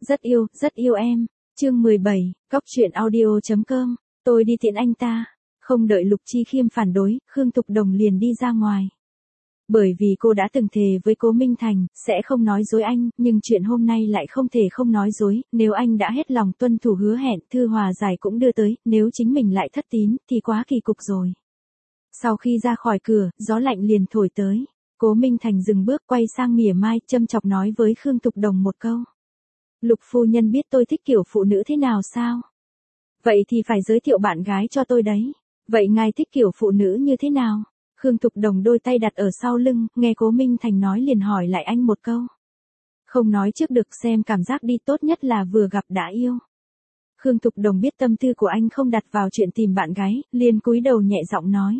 rất yêu em. Chương 17, Cóc truyện audio.com. Tôi đi tiễn anh ta. Không đợi Lục Chi Khiêm phản đối, Khương Thục Đồng liền đi ra ngoài. Bởi vì cô đã từng thề với Cố Minh Thành, sẽ không nói dối anh, nhưng chuyện hôm nay lại không thể không nói dối, nếu anh đã hết lòng tuân thủ hứa hẹn, thư hòa giải cũng đưa tới, nếu chính mình lại thất tín, thì quá kỳ cục rồi. Sau khi ra khỏi cửa, gió lạnh liền thổi tới. Cố Minh Thành dừng bước quay sang mỉa mai, châm chọc nói với Khương Thục Đồng một câu. Lục phu nhân biết tôi thích kiểu phụ nữ thế nào sao? Vậy thì phải giới thiệu bạn gái cho tôi đấy. Vậy ngài thích kiểu phụ nữ như thế nào? Khương Thục Đồng đôi tay đặt ở sau lưng, nghe Cố Minh Thành nói liền hỏi lại anh một câu. Không nói trước được, xem cảm giác đi, tốt nhất là vừa gặp đã yêu. Khương Thục Đồng biết tâm tư của anh không đặt vào chuyện tìm bạn gái, liền cúi đầu nhẹ giọng nói.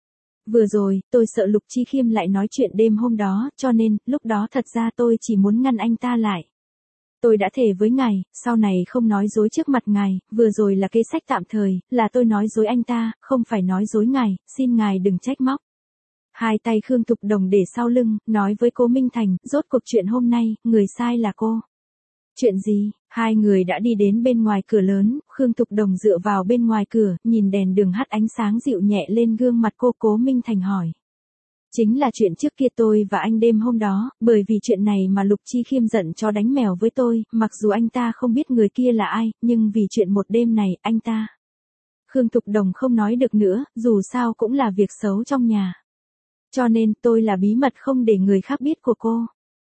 Vừa rồi, tôi sợ Lục Chi Khiêm lại nói chuyện đêm hôm đó, cho nên, lúc đó thật ra tôi chỉ muốn ngăn anh ta lại. Tôi đã thề với ngài, sau này không nói dối trước mặt ngài, vừa rồi là kế sách tạm thời, là tôi nói dối anh ta, không phải nói dối ngài, xin ngài đừng trách móc. Hai tay Khương Thục Đồng để sau lưng, nói với Cố Minh Thành, rốt cuộc chuyện hôm nay, người sai là cô. Chuyện gì? Hai người đã đi đến bên ngoài cửa lớn, Khương Thục Đồng dựa vào bên ngoài cửa, nhìn đèn đường hắt ánh sáng dịu nhẹ lên gương mặt cô. Cố Minh Thành hỏi. Chính là chuyện trước kia tôi và anh đêm hôm đó, bởi vì chuyện này mà Lục Chi Khiêm giận chó đánh mèo với tôi, mặc dù anh ta không biết người kia là ai, nhưng vì chuyện một đêm này, anh ta. Khương Thục Đồng không nói được nữa, dù sao cũng là việc xấu trong nhà. Cho nên tôi là bí mật không để người khác biết của cô.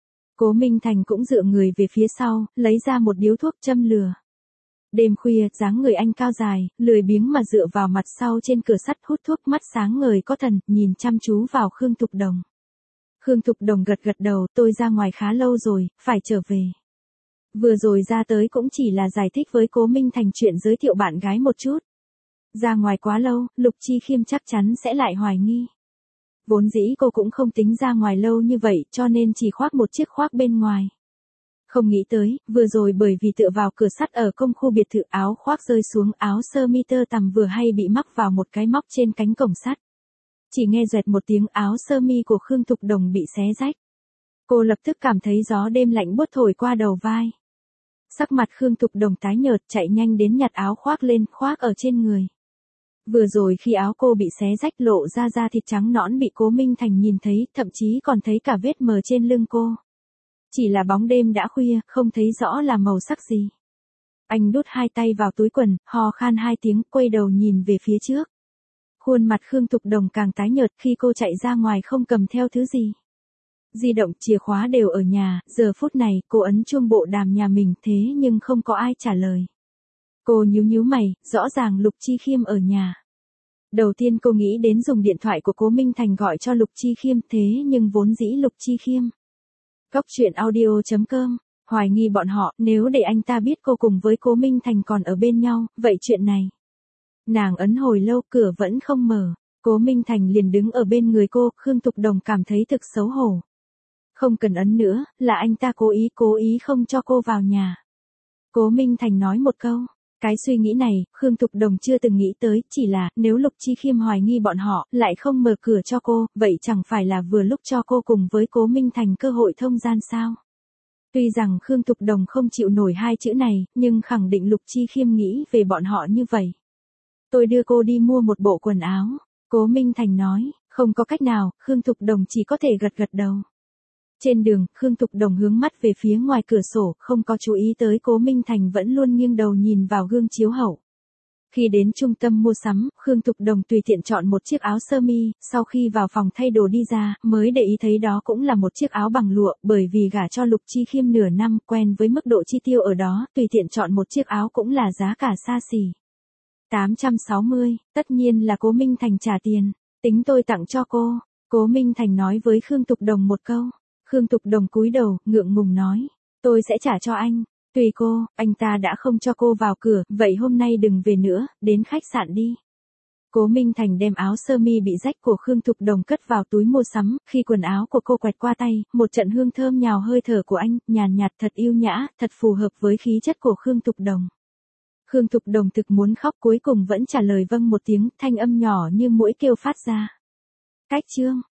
Cố Minh Thành cũng dựa người về phía sau, lấy ra một điếu thuốc châm lửa. Đêm khuya, dáng người anh cao dài, lười biếng mà dựa vào mặt sau trên cửa sắt hút thuốc, mắt sáng ngời có thần, nhìn chăm chú vào Khương Thục Đồng. Khương Thục Đồng gật gật đầu, tôi ra ngoài khá lâu rồi, phải trở về. Vừa rồi ra tới cũng chỉ là giải thích với Cố Minh Thành chuyện giới thiệu bạn gái một chút. Ra ngoài quá lâu, Lục Chi Khiêm chắc chắn sẽ lại hoài nghi. Vốn dĩ cô cũng không tính ra ngoài lâu như vậy, cho nên chỉ khoác một chiếc khoác bên ngoài. Không nghĩ tới, vừa rồi bởi vì tựa vào cửa sắt ở công khu biệt thự, áo khoác rơi xuống, áo sơ mi tơ tằm vừa hay bị mắc vào một cái móc trên cánh cổng sắt. Chỉ nghe doẹt một tiếng, áo sơ mi của Khương Thục Đồng bị xé rách. Cô lập tức cảm thấy gió đêm lạnh buốt thổi qua đầu vai. Sắc mặt Khương Thục Đồng tái nhợt, chạy nhanh đến nhặt áo khoác lên, khoác ở trên người. Vừa rồi khi áo cô bị xé rách lộ ra da thịt trắng nõn bị Cố Minh Thành nhìn thấy, thậm chí còn thấy cả vết mờ trên lưng cô. Chỉ là bóng đêm đã khuya, không thấy rõ là màu sắc gì. Anh đút hai tay vào túi quần, ho khan hai tiếng, quay đầu nhìn về phía trước. Khuôn mặt Khương Thục Đồng càng tái nhợt khi cô chạy ra ngoài không cầm theo thứ gì. Di động, chìa khóa đều ở nhà, giờ phút này cô ấn chuông bộ đàm nhà mình thế nhưng không có ai trả lời. Cô nhíu mày, rõ ràng Lục Chi Khiêm ở nhà. Đầu tiên cô nghĩ đến dùng điện thoại của Cố Minh Thành gọi cho Lục Chi Khiêm, thế nhưng vốn dĩ Lục Chi Khiêm. Cóc truyện audio.com, hoài nghi bọn họ, nếu để anh ta biết cô cùng với Cố Minh Thành còn ở bên nhau, vậy chuyện này. Nàng ấn hồi lâu, cửa vẫn không mở, Cố Minh Thành liền đứng ở bên người cô, Khương Thục Đồng cảm thấy thực xấu hổ. Không cần ấn nữa, là anh ta cố ý không cho cô vào nhà. Cố Minh Thành nói một câu. Cái suy nghĩ này, Khương Thục Đồng chưa từng nghĩ tới, chỉ là, nếu Lục Chi Khiêm hoài nghi bọn họ, lại không mở cửa cho cô, vậy chẳng phải là vừa lúc cho cô cùng với Cố Minh Thành cơ hội thông gian sao? Tuy rằng Khương Thục Đồng không chịu nổi hai chữ này, nhưng khẳng định Lục Chi Khiêm nghĩ về bọn họ như vậy. Tôi đưa cô đi mua một bộ quần áo, Cố Minh Thành nói, không có cách nào, Khương Thục Đồng chỉ có thể gật đầu. Trên đường, Khương Thục Đồng hướng mắt về phía ngoài cửa sổ, không có chú ý tới Cố Minh Thành vẫn luôn nghiêng đầu nhìn vào gương chiếu hậu. Khi đến trung tâm mua sắm, Khương Thục Đồng tùy tiện chọn một chiếc áo sơ mi, sau khi vào phòng thay đồ đi ra, mới để ý thấy đó cũng là một chiếc áo bằng lụa, bởi vì gả cho Lục Chi Khiêm nửa năm, quen với mức độ chi tiêu ở đó, tùy tiện chọn một chiếc áo cũng là giá cả xa xỉ. 860, tất nhiên là Cố Minh Thành trả tiền, tính tôi tặng cho cô, Cố Minh Thành nói với Khương Thục Đồng một câu. Khương Thục Đồng cúi đầu, ngượng ngùng nói, tôi sẽ trả cho anh, tùy cô, anh ta đã không cho cô vào cửa, vậy hôm nay đừng về nữa, đến khách sạn đi. Cố Minh Thành đem áo sơ mi bị rách của Khương Thục Đồng cất vào túi mua sắm, khi quần áo của cô quẹt qua tay, một trận hương thơm nhào hơi thở của anh, nhàn nhạt thật yêu nhã, thật phù hợp với khí chất của Khương Thục Đồng. Khương Thục Đồng thực muốn khóc, cuối cùng vẫn trả lời vâng một tiếng, thanh âm nhỏ như muỗi kêu phát ra. Cách chương.